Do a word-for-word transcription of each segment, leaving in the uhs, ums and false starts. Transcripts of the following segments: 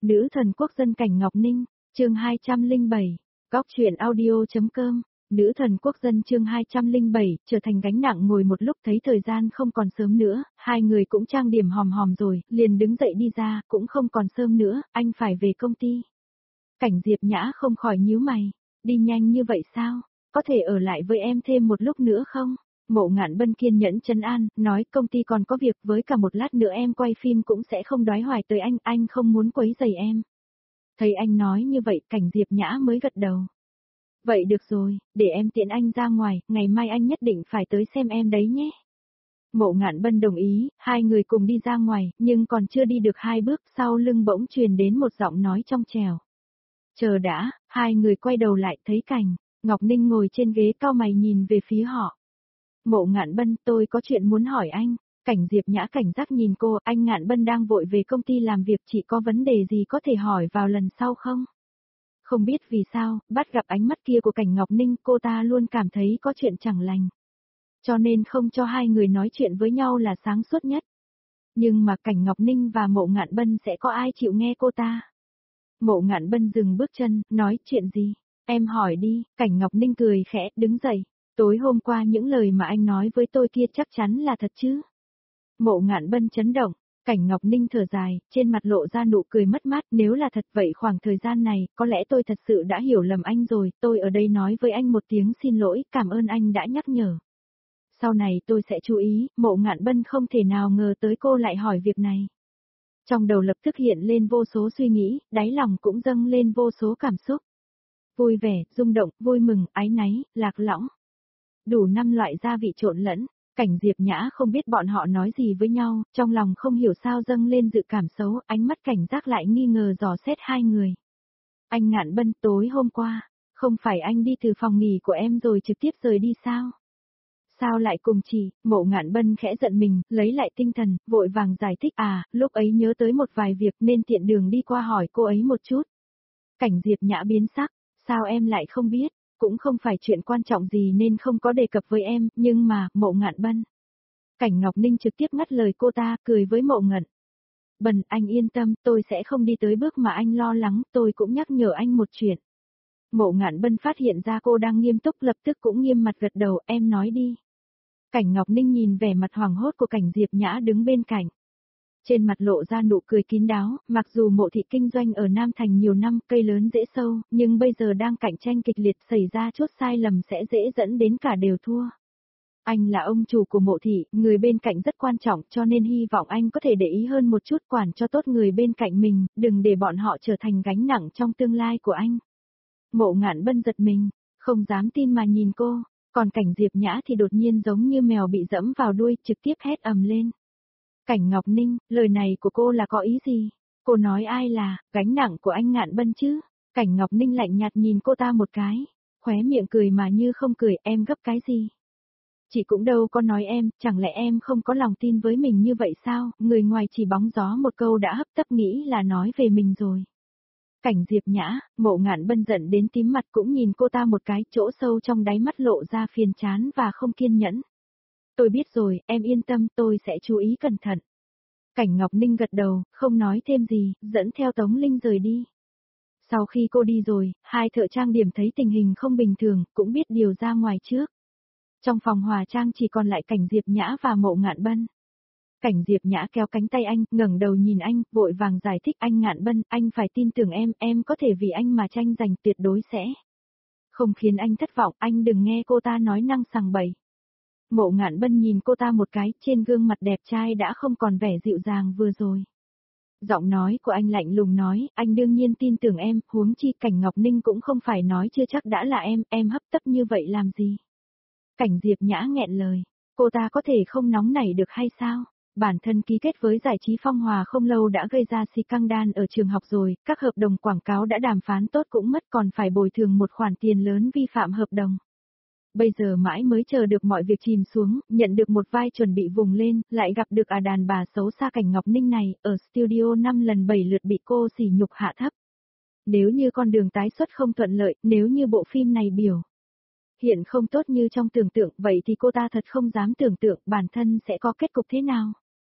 Nữ thần quốc dân Cảnh Ngọc Ninh, chương hai trăm lẻ bảy, góc truyện audio.com, nữ thần quốc dân chương hai trăm lẻ bảy, trở thành gánh nặng ngồi một lúc thấy thời gian không còn sớm nữa, hai người cũng trang điểm hòm hòm rồi, liền đứng dậy đi ra, cũng không còn sớm nữa, anh phải về công ty. Cảnh Diệp Nhã không khỏi nhíu mày, đi nhanh như vậy sao, có thể ở lại với em thêm một lúc nữa không? Mộ Ngạn Bân kiên nhẫn trấn an, nói công ty còn có việc với cả một lát nữa em quay phim cũng sẽ không đói hoài tới anh, anh không muốn quấy rầy em. Thấy anh nói như vậy, Cảnh Diệp Nhã mới gật đầu. Vậy được rồi, để em tiễn anh ra ngoài, ngày mai anh nhất định phải tới xem em đấy nhé. Mộ Ngạn Bân đồng ý, hai người cùng đi ra ngoài, nhưng còn chưa đi được hai bước, sau lưng bỗng truyền đến một giọng nói trong trẻo. Chờ đã, hai người quay đầu lại thấy Cảnh Ngọc Ninh ngồi trên ghế cau mày nhìn về phía họ. Mộ Ngạn Bân, tôi có chuyện muốn hỏi anh. Cảnh Diệp Nhã cảnh giác nhìn cô, anh Ngạn Bân đang vội về công ty làm việc, chị có vấn đề gì có thể hỏi vào lần sau không? Không biết vì sao, bắt gặp ánh mắt kia của Cảnh Ngọc Ninh, cô ta luôn cảm thấy có chuyện chẳng lành. Cho nên không cho hai người nói chuyện với nhau là sáng suốt nhất. Nhưng mà Cảnh Ngọc Ninh và Mộ Ngạn Bân sẽ có ai chịu nghe cô ta? Mộ Ngạn Bân dừng bước chân, nói chuyện gì? Em hỏi đi, Cảnh Ngọc Ninh cười khẽ, đứng dậy. Tối hôm qua những lời mà anh nói với tôi kia chắc chắn là thật chứ? Mộ Ngạn Bân chấn động, Cảnh Ngọc Ninh thở dài, trên mặt lộ ra nụ cười mất mát, nếu là thật vậy khoảng thời gian này, có lẽ tôi thật sự đã hiểu lầm anh rồi, tôi ở đây nói với anh một tiếng xin lỗi, cảm ơn anh đã nhắc nhở. Sau này tôi sẽ chú ý, Mộ Ngạn Bân không thể nào ngờ tới cô lại hỏi việc này. Trong đầu lập tức hiện lên vô số suy nghĩ, đáy lòng cũng dâng lên vô số cảm xúc. Vui vẻ, rung động, vui mừng, áy náy, lạc lõng. Đủ năm loại gia vị trộn lẫn, Cảnh Diệp Nhã không biết bọn họ nói gì với nhau, trong lòng không hiểu sao dâng lên dự cảm xấu, ánh mắt cảnh giác lại nghi ngờ dò xét hai người. Anh Ngạn Bân, tối hôm qua, không phải anh đi từ phòng nghỉ của em rồi trực tiếp rời đi sao? Sao lại cùng chị? Mộ Ngạn Bân khẽ giận mình, lấy lại tinh thần, vội vàng giải thích, à, lúc ấy nhớ tới một vài việc nên tiện đường đi qua hỏi cô ấy một chút. Cảnh Diệp Nhã biến sắc, sao em lại không biết? Cũng không phải chuyện quan trọng gì nên không có đề cập với em, nhưng mà, Mộ Ngạn Bân. Cảnh Ngọc Ninh trực tiếp ngắt lời cô ta, cười với Mộ Ngạn Bân, anh yên tâm, tôi sẽ không đi tới bước mà anh lo lắng, tôi cũng nhắc nhở anh một chuyện. Mộ Ngạn Bân phát hiện ra cô đang nghiêm túc, lập tức cũng nghiêm mặt gật đầu, em nói đi. Cảnh Ngọc Ninh nhìn vẻ mặt hoảng hốt của Cảnh Diệp Nhã đứng bên cạnh. Trên mặt lộ ra nụ cười kín đáo, mặc dù Mộ thị kinh doanh ở Nam Thành nhiều năm, cây lớn dễ sâu, nhưng bây giờ đang cạnh tranh kịch liệt, xảy ra chút sai lầm sẽ dễ dẫn đến cả đều thua. Anh là ông chủ của Mộ thị, người bên cạnh rất quan trọng, cho nên hy vọng anh có thể để ý hơn một chút, quản cho tốt người bên cạnh mình, đừng để bọn họ trở thành gánh nặng trong tương lai của anh. Mộ Ngạn Bân giật mình, không dám tin mà nhìn cô, còn Cảnh Diệp Nhã thì đột nhiên giống như mèo bị dẫm vào đuôi, trực tiếp hét ầm lên. Cảnh Ngọc Ninh, lời này của cô là có ý gì? Cô nói ai là, gánh nặng của anh Ngạn Bân chứ? Cảnh Ngọc Ninh lạnh nhạt nhìn cô ta một cái, khóe miệng cười mà như không cười, em gấp cái gì? Chị cũng đâu có nói em, chẳng lẽ em không có lòng tin với mình như vậy sao? Người ngoài chỉ bóng gió một câu đã hấp tấp nghĩ là nói về mình rồi. Cảnh Diệp Nhã, Mộ Ngạn Bân giận đến tím mặt cũng nhìn cô ta một cái, chỗ sâu trong đáy mắt lộ ra phiền chán và không kiên nhẫn. Tôi biết rồi, em yên tâm, tôi sẽ chú ý cẩn thận. Cảnh Ngọc Ninh gật đầu, không nói thêm gì, dẫn theo Tống Linh rời đi. Sau khi cô đi rồi, hai thợ trang điểm thấy tình hình không bình thường, cũng biết điều ra ngoài trước. Trong phòng hòa trang chỉ còn lại Cảnh Diệp Nhã và Mộ Ngạn Bân. Cảnh Diệp Nhã kéo cánh tay anh, ngẩng đầu nhìn anh, vội vàng giải thích, anh Ngạn Bân, anh phải tin tưởng em, em có thể vì anh mà tranh giành, tuyệt đối sẽ không khiến anh thất vọng, anh đừng nghe cô ta nói năng sằng bậy. Mộ Ngạn Bân nhìn cô ta một cái, trên gương mặt đẹp trai đã không còn vẻ dịu dàng vừa rồi. Giọng nói của anh lạnh lùng nói, anh đương nhiên tin tưởng em, huống chi Cảnh Ngọc Ninh cũng không phải nói chưa chắc đã là em, em hấp tấp như vậy làm gì? Cảnh Diệp Nhã nghẹn lời, cô ta có thể không nóng nảy được hay sao? Bản thân ký kết với giải trí Phong Hòa không lâu đã gây ra scandal ở trường học rồi, các hợp đồng quảng cáo đã đàm phán tốt cũng mất, còn phải bồi thường một khoản tiền lớn vi phạm hợp đồng. Bây giờ mãi mới chờ được mọi việc chìm xuống, nhận được một vai chuẩn bị vùng lên, lại gặp được à đàn bà xấu xa Cảnh Ngọc Ninh này, ở studio năm lần bảy lượt bị cô sỉ nhục hạ thấp. Nếu như con đường tái xuất không thuận lợi, nếu như bộ phim này biểu hiện không tốt như trong tưởng tượng, vậy thì cô ta thật không dám tưởng tượng bản thân sẽ có kết cục thế nào.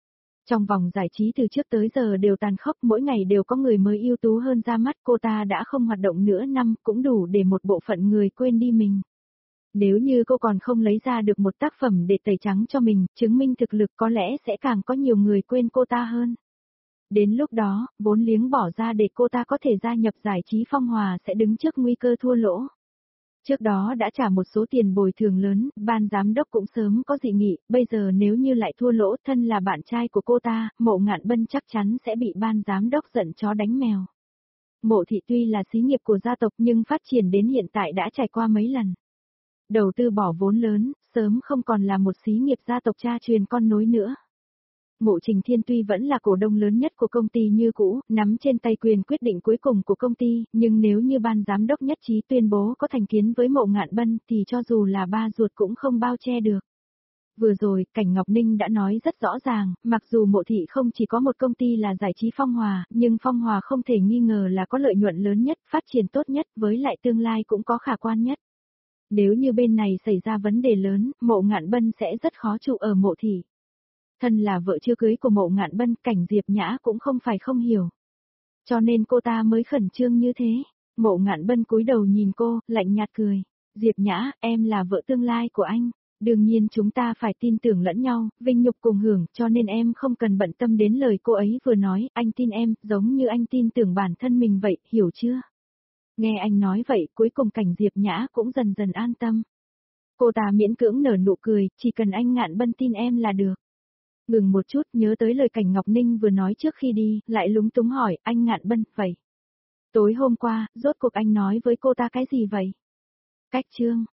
Trong vòng giải trí từ trước tới giờ đều tàn khốc, mỗi ngày đều có người mới ưu tú hơn ra mắt, cô ta đã không hoạt động nửa năm cũng đủ để một bộ phận người quên đi mình. Nếu như cô còn không lấy ra được một tác phẩm để tẩy trắng cho mình, chứng minh thực lực, có lẽ sẽ càng có nhiều người quên cô ta hơn. Đến lúc đó, vốn liếng bỏ ra để cô ta có thể gia nhập giải trí Phong Hòa sẽ đứng trước nguy cơ thua lỗ. Trước đó đã trả một số tiền bồi thường lớn, ban giám đốc cũng sớm có dị nghị, bây giờ nếu như lại thua lỗ, thân là bạn trai của cô ta, Mộ Ngạn Bân chắc chắn sẽ bị ban giám đốc giận chó đánh mèo. Mộ thị tuy là xí nghiệp của gia tộc nhưng phát triển đến hiện tại đã trải qua mấy lần. Đầu tư bỏ vốn lớn, sớm không còn là một xí nghiệp gia tộc cha truyền con nối nữa. Mộ Trình Thiên tuy vẫn là cổ đông lớn nhất của công ty như cũ, nắm trên tay quyền quyết định cuối cùng của công ty, nhưng nếu như ban giám đốc nhất trí tuyên bố có thành kiến với Mộ Ngạn Bân thì cho dù là ba ruột cũng không bao che được. Vừa rồi, Cảnh Ngọc Ninh đã nói rất rõ ràng, mặc dù Mộ thị không chỉ có một công ty là giải trí Phong Hòa, nhưng Phong Hòa không thể nghi ngờ là có lợi nhuận lớn nhất, phát triển tốt nhất, với lại tương lai cũng có khả quan nhất. Nếu như bên này xảy ra vấn đề lớn, Mộ Ngạn Bân sẽ rất khó trụ ở Mộ thị. Thân là vợ chưa cưới của Mộ Ngạn Bân, Cảnh Diệp Nhã cũng không phải không hiểu. Cho nên cô ta mới khẩn trương như thế. Mộ Ngạn Bân cúi đầu nhìn cô, lạnh nhạt cười. Diệp Nhã, em là vợ tương lai của anh. Đương nhiên chúng ta phải tin tưởng lẫn nhau, vinh nhục cùng hưởng, cho nên em không cần bận tâm đến lời cô ấy vừa nói, anh tin em, giống như anh tin tưởng bản thân mình vậy, hiểu chưa? Nghe anh nói vậy, cuối cùng Cảnh Diệp Nhã cũng dần dần an tâm. Cô ta miễn cưỡng nở nụ cười, chỉ cần anh Ngạn Bân tin em là được. Ngừng một chút, nhớ tới lời Cảnh Ngọc Ninh vừa nói trước khi đi, lại lúng túng hỏi, anh Ngạn Bân, vậy. Tối hôm qua, rốt cuộc anh nói với cô ta cái gì vậy? Cách chương.